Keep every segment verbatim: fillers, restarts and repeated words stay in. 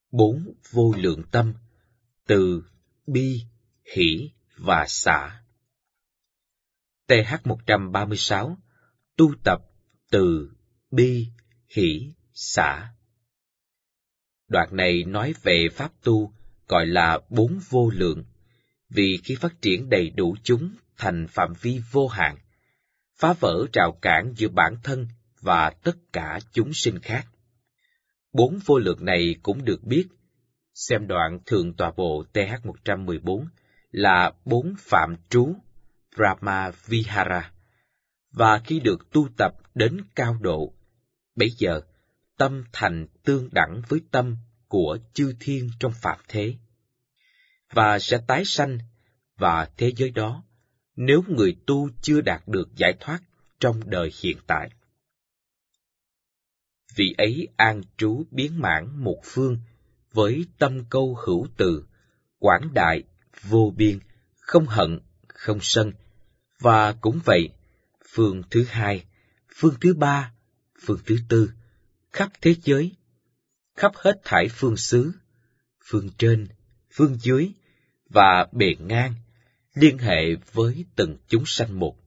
bốn vô lượng tâm, từ bi, hỷ và xả. T H một trăm ba mươi sáu, tu tập từ bi, hỷ, xả. Đoạn này nói về pháp tu gọi là bốn vô lượng, vì khi phát triển đầy đủ chúng thành phạm vi vô hạn, phá vỡ rào cản giữa bản thân và tất cả chúng sinh khác. Bốn vô lượng này cũng được biết, xem đoạn Thượng Tọa Bộ T H một trăm mười bốn, là bốn phạm trú, Brahma Vihara, và khi được tu tập đến cao độ, bấy giờ tâm thành tương đẳng với tâm của chư thiên trong phạm thế, và sẽ tái sanh, và thế giới đó, nếu người tu chưa đạt được giải thoát trong đời hiện tại, vị ấy an trú biến mãn một phương với tâm câu hữu từ, quảng đại, vô biên, không hận, không sân, và cũng vậy, phương thứ hai, phương thứ ba, phương thứ tư, khắp thế giới, khắp hết thảy phương xứ, phương trên, phương dưới, và bề ngang, liên hệ với từng chúng sanh một.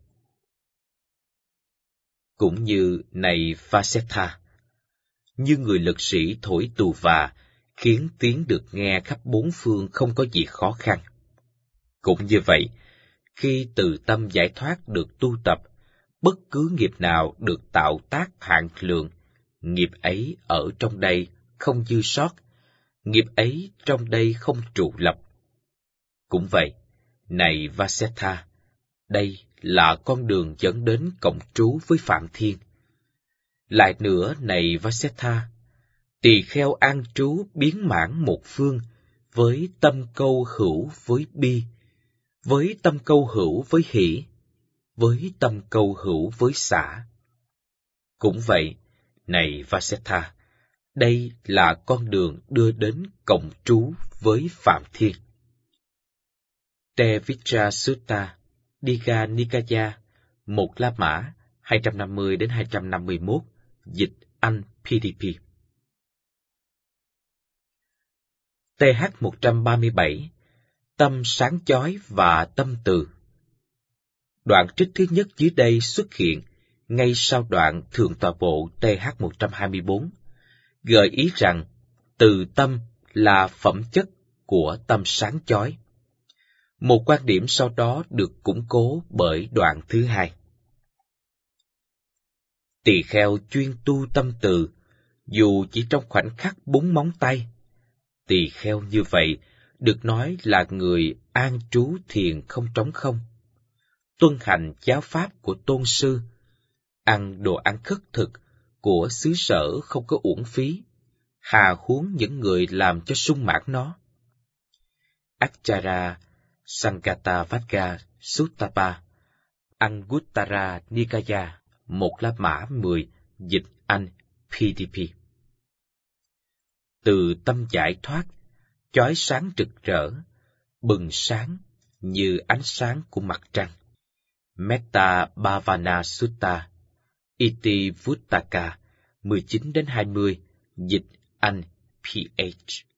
Cũng như này Vasetha, như người lực sĩ thổi tù và, khiến tiếng được nghe khắp bốn phương không có gì khó khăn. Cũng như vậy, khi từ tâm giải thoát được tu tập, bất cứ nghiệp nào được tạo tác hạn lượng, nghiệp ấy ở trong đây không dư sót, nghiệp ấy trong đây không trụ lập. Cũng vậy, này Vasetha, đây là con đường dẫn đến cộng trú với Phạm Thiên. Lại nữa, này Vasetha, tỳ kheo an trú biến mãn một phương với tâm câu hữu với bi, với tâm câu hữu với hỷ, với tâm câu hữu với xả. Cũng vậy, này Vasetha, đây là con đường đưa đến cộng trú với Phạm Thiên. Te Vichra Sutta, Digha Nikaya, một La Mã, hai trăm năm mươi đến hai trăm năm mươi mốt, dịch Anh P D P. T H một trăm ba mươi bảy, tâm sáng chói và tâm từ. Đoạn trích thứ nhất dưới đây xuất hiện ngay sau đoạn Thượng Tọa Bộ T H một trăm hai mươi bốn, gợi ý rằng từ tâm là phẩm chất của tâm sáng chói. Một quan điểm sau đó được củng cố bởi đoạn thứ hai. Tỳ kheo chuyên tu tâm từ, dù chỉ trong khoảnh khắc búng móng tay. Tỳ kheo như vậy được nói là người an trú thiền không trống không, tuân hành giáo pháp của tôn sư, ăn đồ ăn khất thực của xứ sở không có uổng phí, hà huống những người làm cho sung mãn nó. Acchara Sangatavagga Suttapa, Anguttara Nikaya, một La Mã mười, dịch Anh P D P. Từ tâm giải thoát, chói sáng rực rỡ, bừng sáng như ánh sáng của mặt trăng. Metta Bhavana Sutta, Iti Vuttaka, mười chín đến hai mươi, dịch Anh P H.